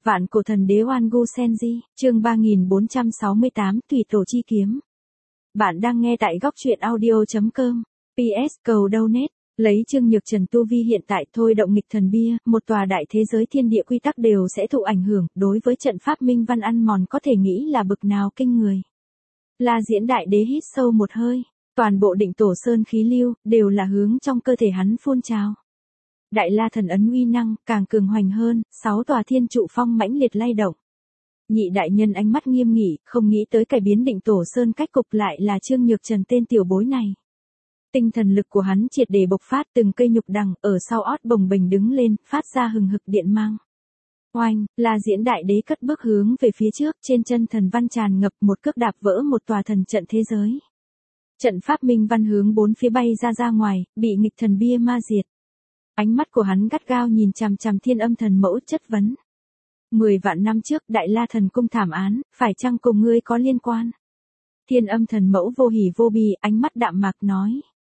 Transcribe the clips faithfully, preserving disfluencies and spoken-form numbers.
Vạn cổ thần đế Oan Gu Senji, chương ba nghìn bốn trăm sáu mươi tám, Thủy Tổ Chi Kiếm. Bạn đang nghe tại góc truyện audio.com. pê ét cầu donate, lấy Trương Nhược Trần tu vi hiện tại thôi động nghịch thần bia, một tòa đại thế giới thiên địa quy tắc đều sẽ thụ ảnh hưởng, đối với trận pháp minh văn ăn mòn có thể nghĩ là bực nào kinh người. La Diễn Đại Đế hít sâu một hơi, toàn bộ Định Tổ Sơn khí lưu, đều là hướng trong cơ thể hắn phun trào. Đại La Thần ấn uy năng, càng cường hoành hơn, sáu tòa thiên trụ phong mãnh liệt lay động. Nhị đại nhân ánh mắt nghiêm nghị, không nghĩ tới cải biến Định Tổ Sơn cách cục lại là Trương Nhược Trần tên tiểu bối này. Tinh thần lực của hắn triệt để bộc phát, từng cây nhục đằng ở sau ót bồng bềnh đứng lên, phát ra hừng hực điện mang. Oanh, La Diễn Đại Đế cất bước hướng về phía trước, trên chân thần văn tràn ngập, một cước đạp vỡ một tòa thần trận thế giới. Trận pháp minh văn hướng bốn phía bay ra ra ngoài, bị nghịch thần bia ma diệt. Ánh mắt của hắn gắt gao nhìn chằm chằm Thiên Âm Thần Mẫu, chất vấn. Mười vạn năm trước Đại La Thần Cung thảm án, phải chăng cùng ngươi có liên quan? Thiên Âm Thần Mẫu vô hỉ vô bì, ánh mắt đạm mạc nói.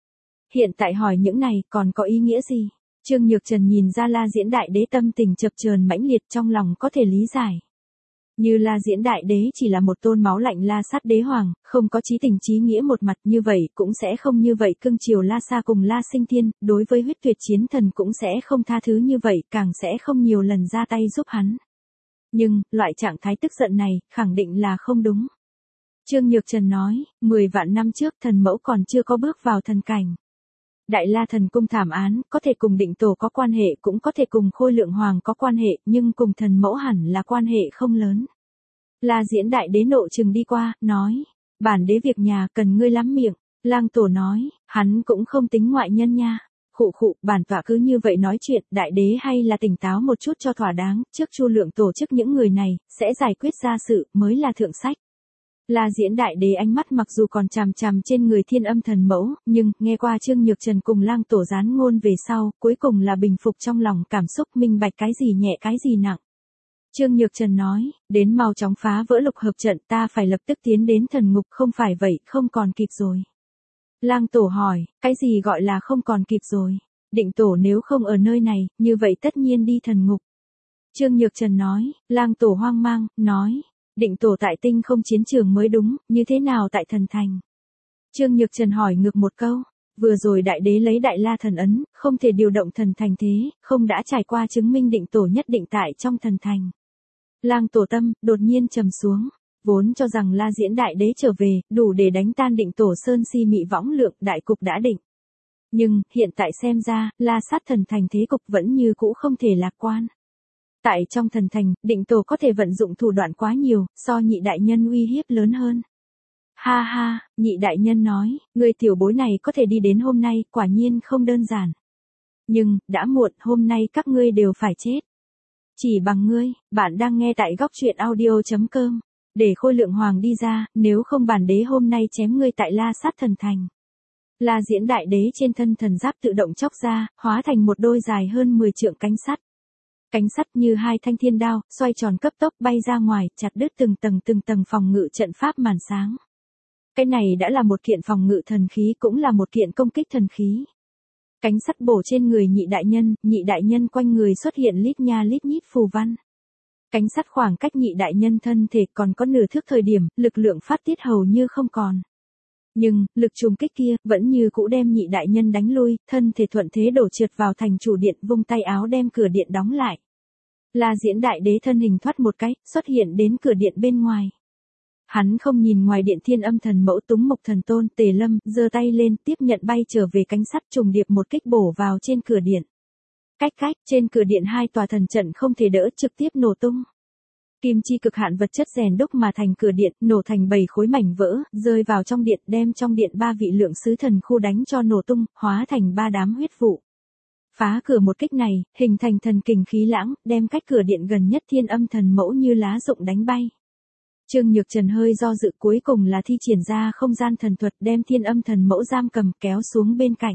Hiện tại hỏi những này còn có ý nghĩa gì? Trương Nhược Trần nhìn ra La Diễn Đại Đế tâm tình chập chờn mãnh liệt, trong lòng có thể lý giải. Như La Diễn Đại Đế chỉ là một tôn máu lạnh La Sát Đế Hoàng, không có chí tình chí nghĩa một mặt, như vậy cũng sẽ không như vậy cưng chiều La Sa cùng La Sinh Thiên, đối với huyết tuyệt chiến thần cũng sẽ không tha thứ như vậy, càng sẽ không nhiều lần ra tay giúp hắn. Nhưng, loại trạng thái tức giận này, khẳng định là không đúng. Trương Nhược Trần nói, mười vạn năm trước thần mẫu còn chưa có bước vào thần cảnh. Đại La Thần Cung thảm án, có thể cùng Định Tổ có quan hệ, cũng có thể cùng Khôi Lượng Hoàng có quan hệ, nhưng cùng thần mẫu hẳn là quan hệ không lớn. La Diễn Đại Đế nộ trừng đi qua, nói, bản đế việc nhà cần ngươi lắm miệng. Lang Tổ nói, hắn cũng không tính ngoại nhân nha. Khụ khụ, bản tọa cứ như vậy nói chuyện, Đại Đế hay là tỉnh táo một chút cho thỏa đáng, trước Chu Lượng tổ chức những người này, sẽ giải quyết ra sự, mới là thượng sách. La Diễn Đại Đế ánh mắt mặc dù còn chằm chằm trên người Thiên Âm Thần Mẫu, nhưng, nghe qua Trương Nhược Trần cùng Lang Tổ gián ngôn về sau, cuối cùng là bình phục trong lòng cảm xúc, minh bạch cái gì nhẹ cái gì nặng. Trương Nhược Trần nói, đến mau chóng phá vỡ lục hợp trận, ta phải lập tức tiến đến thần ngục, không phải vậy, không còn kịp rồi. Lang Tổ hỏi, cái gì gọi là không còn kịp rồi? Định Tổ nếu không ở nơi này, như vậy tất nhiên đi thần ngục. Trương Nhược Trần nói, Lang Tổ hoang mang, nói, Định Tổ tại tinh không chiến trường mới đúng, như thế nào tại thần thành? Trương Nhược Trần hỏi ngược một câu, vừa rồi Đại Đế lấy Đại La Thần ấn, không thể điều động thần thành thế, không đã trải qua chứng minh Định Tổ nhất định tại trong thần thành. Lang Tổ tâm, đột nhiên trầm xuống, vốn cho rằng La Diễn Đại Đế trở về, đủ để đánh tan Định Tổ Sơn si mị võng lượng, đại cục đã định. Nhưng, hiện tại xem ra, La Sát thần thành thế cục vẫn như cũ không thể lạc quan. Tại trong thần thành, Định Tổ có thể vận dụng thủ đoạn quá nhiều, so nhị đại nhân uy hiếp lớn hơn. Ha ha, nhị đại nhân nói, người tiểu bối này có thể đi đến hôm nay, quả nhiên không đơn giản. Nhưng, đã muộn, hôm nay các ngươi đều phải chết. Chỉ bằng ngươi, bạn đang nghe tại góc truyện audio.com. Để Khôi Lượng Hoàng đi ra, nếu không bản đế hôm nay chém ngươi tại La Sát thần thành. La Diễn Đại Đế trên thân thần giáp tự động chóc ra, hóa thành một đôi dài hơn mười trượng cánh sắt. Cánh sắt như hai thanh thiên đao, xoay tròn cấp tốc bay ra ngoài, chặt đứt từng tầng từng tầng phòng ngự trận pháp màn sáng. Cái này đã là một kiện phòng ngự thần khí, cũng là một kiện công kích thần khí. Cánh sắt bổ trên người nhị đại nhân, nhị đại nhân quanh người xuất hiện lít nha lít nhít phù văn. Cánh sắt khoảng cách nhị đại nhân thân thể còn có nửa thước thời điểm, lực lượng phát tiết hầu như không còn. Nhưng, lực trùng kích kia, vẫn như cũ đem nhị đại nhân đánh lui, thân thể thuận thế đổ trượt vào thành chủ điện, vung tay áo đem cửa điện đóng lại. La Diễn Đại Đế thân hình thoát một cái, xuất hiện đến cửa điện bên ngoài. Hắn không nhìn ngoài điện Thiên Âm Thần Mẫu Túng Mộc Thần Tôn, Tề Lâm, giơ tay lên, tiếp nhận bay trở về cánh sắt, trùng điệp một kích bổ vào trên cửa điện. Cách cách, trên cửa điện hai tòa thần trận không thể đỡ, trực tiếp nổ tung. Kim chi cực hạn vật chất rèn đúc mà thành cửa điện, nổ thành bảy khối mảnh vỡ, rơi vào trong điện, đem trong điện ba vị lượng sứ thần khu đánh cho nổ tung, hóa thành ba đám huyết vụ. Phá cửa một kích này, hình thành thần kình khí lãng, đem cách cửa điện gần nhất Thiên Âm Thần Mẫu như lá rụng đánh bay. Trương Nhược Trần hơi do dự, cuối cùng là thi triển ra không gian thần thuật, đem Thiên Âm Thần Mẫu giam cầm, kéo xuống bên cạnh.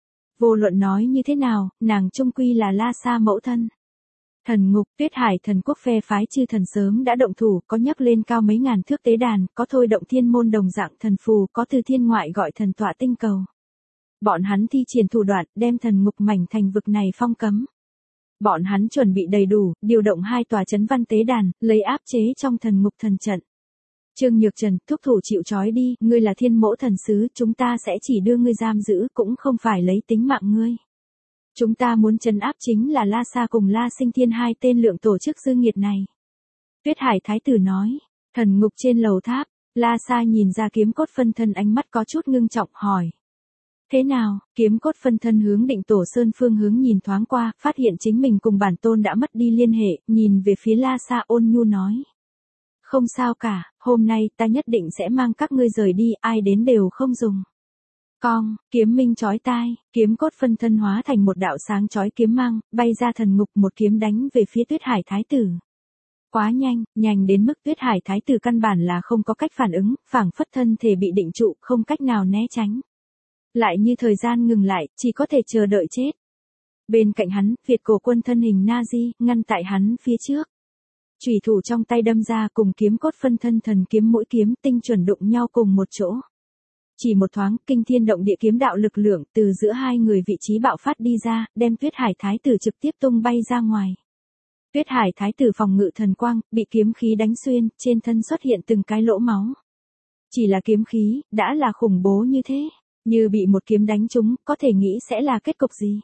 Vô luận nói như thế nào, nàng chung quy là La Sa mẫu thân. Thần ngục, Tuyết Hải thần quốc phe phái chư thần sớm đã động thủ, có nhấc lên cao mấy ngàn thước tế đàn, có thôi động thiên môn đồng dạng thần phù, có từ thiên ngoại gọi thần tọa tinh cầu. Bọn hắn thi triển thủ đoạn, đem thần ngục mảnh thành vực này phong cấm. Bọn hắn chuẩn bị đầy đủ, điều động hai tòa chấn văn tế đàn, lấy áp chế trong thần ngục thần trận. Trương Nhược Trần, thúc thủ chịu trói đi, ngươi là thiên mẫu thần sứ, chúng ta sẽ chỉ đưa ngươi giam giữ, cũng không phải lấy tính mạng ngươi. Chúng ta muốn trấn áp chính là La Sa cùng La Sinh Thiên hai tên lượng tổ chức dư nghiệt này. Tuyết Hải Thái tử nói, thần ngục trên lầu tháp, La Sa nhìn ra kiếm cốt phân thân ánh mắt có chút ngưng trọng hỏi. Thế nào, kiếm cốt phân thân hướng Định Tổ Sơn phương hướng nhìn thoáng qua, phát hiện chính mình cùng bản tôn đã mất đi liên hệ, nhìn về phía La Sa ôn nhu nói. Không sao cả, hôm nay ta nhất định sẽ mang các ngươi rời đi, ai đến đều không dùng. Cong, kiếm minh chói tai, kiếm cốt phân thân hóa thành một đạo sáng chói kiếm mang, bay ra thần ngục một kiếm đánh về phía Tuyết Hải Thái tử. Quá nhanh, nhanh đến mức Tuyết Hải Thái tử căn bản là không có cách phản ứng, phảng phất thân thể bị định trụ, không cách nào né tránh. Lại như thời gian ngừng lại, chỉ có thể chờ đợi chết. Bên cạnh hắn, Việt cổ quân thân hình Nazi, ngăn tại hắn phía trước. Chủy thủ trong tay đâm ra cùng kiếm cốt phân thân thần kiếm mũi kiếm tinh chuẩn đụng nhau cùng một chỗ. Chỉ một thoáng, kinh thiên động địa kiếm đạo lực lượng từ giữa hai người vị trí bạo phát đi ra, đem Tuyết Hải Thái tử trực tiếp tung bay ra ngoài. Tuyết Hải Thái tử phòng ngự thần quang, bị kiếm khí đánh xuyên, trên thân xuất hiện từng cái lỗ máu. Chỉ là kiếm khí, đã là khủng bố như thế, như bị một kiếm đánh trúng, có thể nghĩ sẽ là kết cục gì.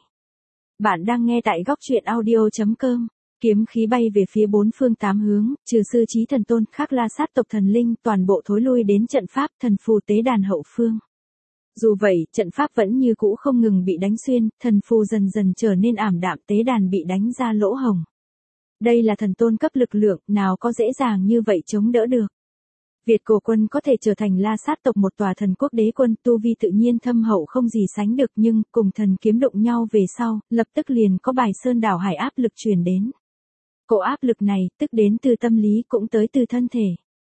Bạn đang nghe tại góc truyện audio chấm com. Kiếm khí bay về phía bốn phương tám hướng, trừ sư trí thần tôn, khác La Sát tộc thần linh, toàn bộ thối lui đến trận pháp thần phù tế đàn hậu phương. Dù vậy, trận pháp vẫn như cũ không ngừng bị đánh xuyên, thần phù dần dần trở nên ảm đạm, tế đàn bị đánh ra lỗ hồng. Đây là thần tôn cấp lực lượng, nào có dễ dàng như vậy chống đỡ được. Việt cổ quân có thể trở thành La Sát tộc một tòa thần quốc đế quân, tu vi tự nhiên thâm hậu không gì sánh được, nhưng cùng thần kiếm đụng nhau về sau, lập tức liền có bài sơn đảo hải áp lực truyền đến. Cỗ áp lực này, tức đến từ tâm lý cũng tới từ thân thể.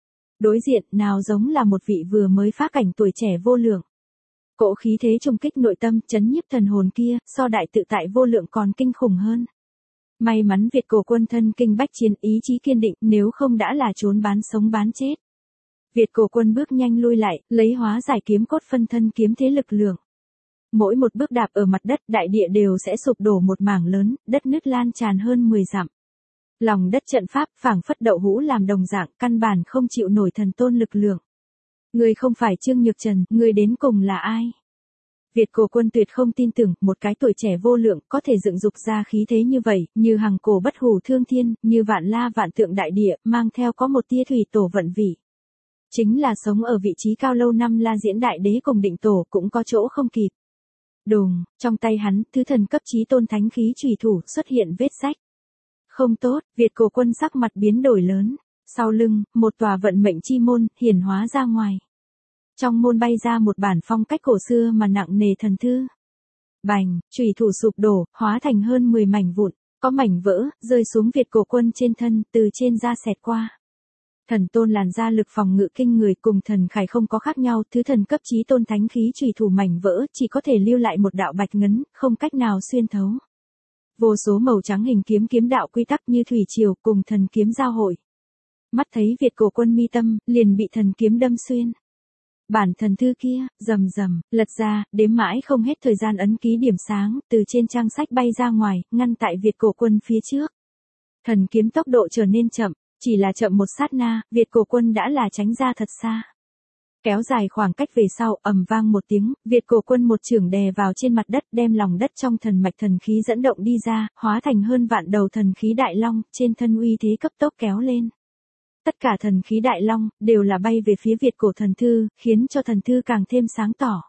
Đối diện, nào giống là một vị vừa mới phá cảnh tuổi trẻ vô lượng. Cỗ khí thế trùng kích nội tâm, chấn nhiếp thần hồn kia, so đại tự tại vô lượng còn kinh khủng hơn. May mắn Việt cổ quân thân kinh bách chiến, ý chí kiên định, nếu không đã là trốn bán sống bán chết. Việt cổ quân bước nhanh lui lại, lấy hóa giải kiếm cốt phân thân kiếm thế lực lượng. Mỗi một bước đạp ở mặt đất, đại địa đều sẽ sụp đổ một mảng lớn, đất nứt lan tràn hơn mười dặm. Lòng đất trận pháp phảng phất đậu hũ làm đồng dạng, căn bản không chịu nổi thần tôn lực lượng. Người không phải Trương Nhược Trần, người đến cùng là ai? Việt cổ quân tuyệt không tin tưởng, một cái tuổi trẻ vô lượng có thể dựng dục ra khí thế như vậy, như hằng cổ bất hủ thương thiên, như vạn la vạn tượng đại địa, mang theo có một tia thủy tổ vận vị. Chính là sống ở vị trí cao lâu năm La Diễn Đại Đế cùng Định Tổ cũng có chỗ không kịp. Đùng, trong tay hắn, thứ thần cấp chí tôn thánh khí chủy thủ xuất hiện vết rách. Không tốt, Việt cổ quân sắc mặt biến đổi lớn. Sau lưng, một tòa vận mệnh chi môn, hiển hóa ra ngoài. Trong môn bay ra một bản phong cách cổ xưa mà nặng nề thần thư. Bành, chủy thủ sụp đổ, hóa thành hơn mười mảnh vụn, có mảnh vỡ, rơi xuống Việt cổ quân trên thân, từ trên da xẹt qua. Thần tôn làn da lực phòng ngự kinh người cùng thần khải không có khác nhau, thứ thần cấp chí tôn thánh khí chủy thủ mảnh vỡ, chỉ có thể lưu lại một đạo bạch ngấn, không cách nào xuyên thấu. Vô số màu trắng hình kiếm kiếm đạo quy tắc như thủy triều cùng thần kiếm giao hội. Mắt thấy Việt cổ quân mi tâm, liền bị thần kiếm đâm xuyên. Bản thần thư kia, rầm rầm, lật ra, đếm mãi không hết thời gian ấn ký điểm sáng, từ trên trang sách bay ra ngoài, ngăn tại Việt cổ quân phía trước. Thần kiếm tốc độ trở nên chậm, chỉ là chậm một sát na, Việt cổ quân đã là tránh ra thật xa. Kéo dài khoảng cách về sau, ầm vang một tiếng, Việt cổ quân một chưởng đè vào trên mặt đất, đem lòng đất trong thần mạch thần khí dẫn động đi ra, hóa thành hơn vạn đầu thần khí đại long, trên thân uy thế cấp tốc kéo lên. Tất cả thần khí đại long, đều là bay về phía Việt cổ thần thư, khiến cho thần thư càng thêm sáng tỏ.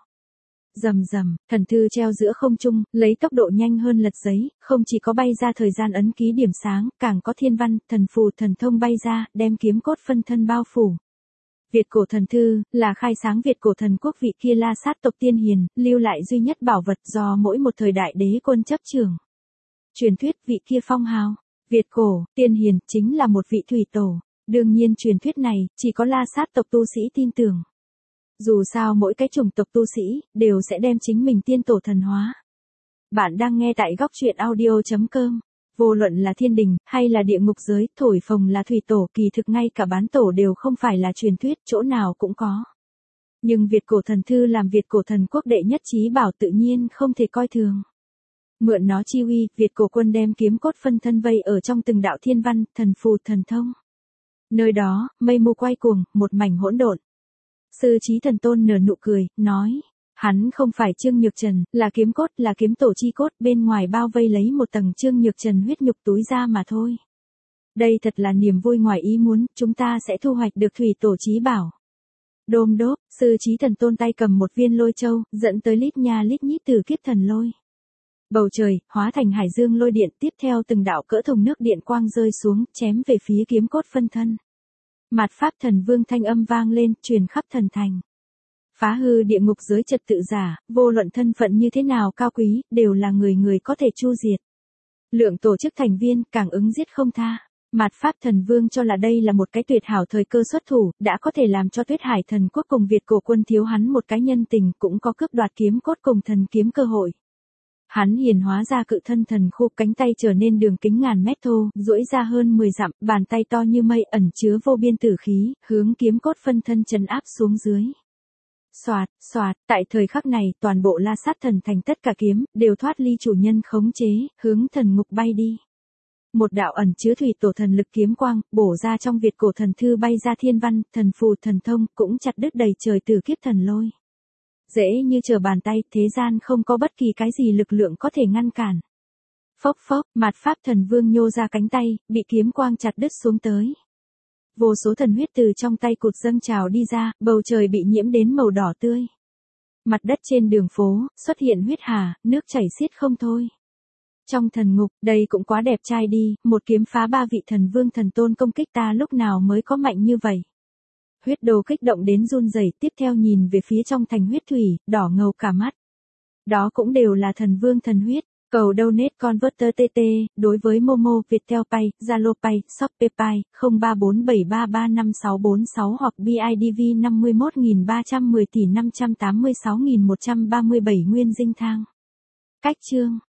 Rầm rầm, thần thư treo giữa không trung, lấy tốc độ nhanh hơn lật giấy, không chỉ có bay ra thời gian ấn ký điểm sáng, càng có thiên văn, thần phù thần thông bay ra, đem kiếm cốt phân thân bao phủ. Việt cổ thần thư, là khai sáng Việt cổ thần quốc vị kia La Sát tộc tiên hiền, lưu lại duy nhất bảo vật do mỗi một thời đại đế quân chấp trưởng. Truyền thuyết vị kia phong hào, Việt cổ, tiên hiền, chính là một vị thủy tổ. Đương nhiên truyền thuyết này, chỉ có La Sát tộc tu sĩ tin tưởng. Dù sao mỗi cái chủng tộc tu sĩ, đều sẽ đem chính mình tiên tổ thần hóa. Bạn đang nghe tại góc truyện audio chấm com. Vô luận là thiên đình, hay là địa ngục giới, thổi phồng là thủy tổ, kỳ thực ngay cả bán tổ đều không phải là truyền thuyết, chỗ nào cũng có. Nhưng Việt cổ thần thư làm Việt cổ thần quốc đệ nhất chí bảo tự nhiên không thể coi thường. Mượn nó chi uy, Việt cổ quân đem kiếm cốt phân thân vây ở trong từng đạo thiên văn, thần phù thần thông. Nơi đó, mây mù quay cuồng, một mảnh hỗn độn. Sư Chí Thần Tôn nở nụ cười, nói, hắn không phải Trương Nhược Trần, là kiếm cốt, là kiếm tổ chi cốt, bên ngoài bao vây lấy một tầng Trương Nhược Trần huyết nhục túi ra mà thôi. Đây thật là niềm vui ngoài ý muốn, chúng ta sẽ thu hoạch được thủy tổ chí bảo. Đôm đốp, Sư Chí Thần Tôn tay cầm một viên lôi châu, dẫn tới lít nha lít nhít từ kiếp thần lôi. Bầu trời, hóa thành hải dương lôi điện, tiếp theo từng đạo cỡ thùng nước điện quang rơi xuống, chém về phía kiếm cốt phân thân. Mạt Pháp Thần Vương thanh âm vang lên, truyền khắp thần thành. Phá hư địa ngục giới trật tự giả, vô luận thân phận như thế nào cao quý, đều là người người có thể chu diệt. Lượng tổ chức thành viên, càng ứng giết không tha. Mạt Pháp Thần Vương cho là đây là một cái tuyệt hảo thời cơ xuất thủ, đã có thể làm cho Tuyết Hải Thần Quốc cùng Việt cổ quân thiếu hắn một cái nhân tình, cũng có cướp đoạt kiếm cốt cùng thần kiếm cơ hội. Hắn hiển hóa ra cự thân thần khu, cánh tay trở nên đường kính ngàn mét thô, duỗi ra hơn mười dặm, bàn tay to như mây ẩn chứa vô biên tử khí, hướng kiếm cốt phân thân trấn áp xuống dưới. Soạt, soạt, tại thời khắc này, toàn bộ La Sát thần thành tất cả kiếm, đều thoát ly chủ nhân khống chế, hướng thần ngục bay đi. Một đạo ẩn chứa thủy tổ thần lực kiếm quang, bổ ra trong Việt cổ thần thư bay ra thiên văn, thần phù thần thông, cũng chặt đứt đầy trời từ kiếp thần lôi. Dễ như trở bàn tay, thế gian không có bất kỳ cái gì lực lượng có thể ngăn cản. Phốc phốc, Mạt Pháp Thần Vương nhô ra cánh tay, bị kiếm quang chặt đứt xuống tới. Vô số thần huyết từ trong tay cụt dâng trào đi ra, bầu trời bị nhiễm đến màu đỏ tươi. Mặt đất trên đường phố, xuất hiện huyết hà, nước chảy xiết không thôi. Trong thần ngục, đây cũng quá đẹp trai đi, một kiếm phá ba vị thần vương thần tôn công kích ta lúc nào mới có mạnh như vậy. Huyết đồ kích động đến run rẩy, tiếp theo nhìn về phía trong thành huyết thủy, đỏ ngầu cả mắt. Đó cũng đều là thần vương thần huyết. Cầu donate converter tê tê, đối với Momo, Viettel Pay, Zalo Pay, Shopee Pay, không ba bốn bảy ba ba năm sáu bốn sáu hoặc bê i đê vê năm mươi mốt nghìn ba trăm mười tỷ năm trăm tám mươi sáu nghìn một trăm ba mươi bảy nguyên dinh thang. Cách chương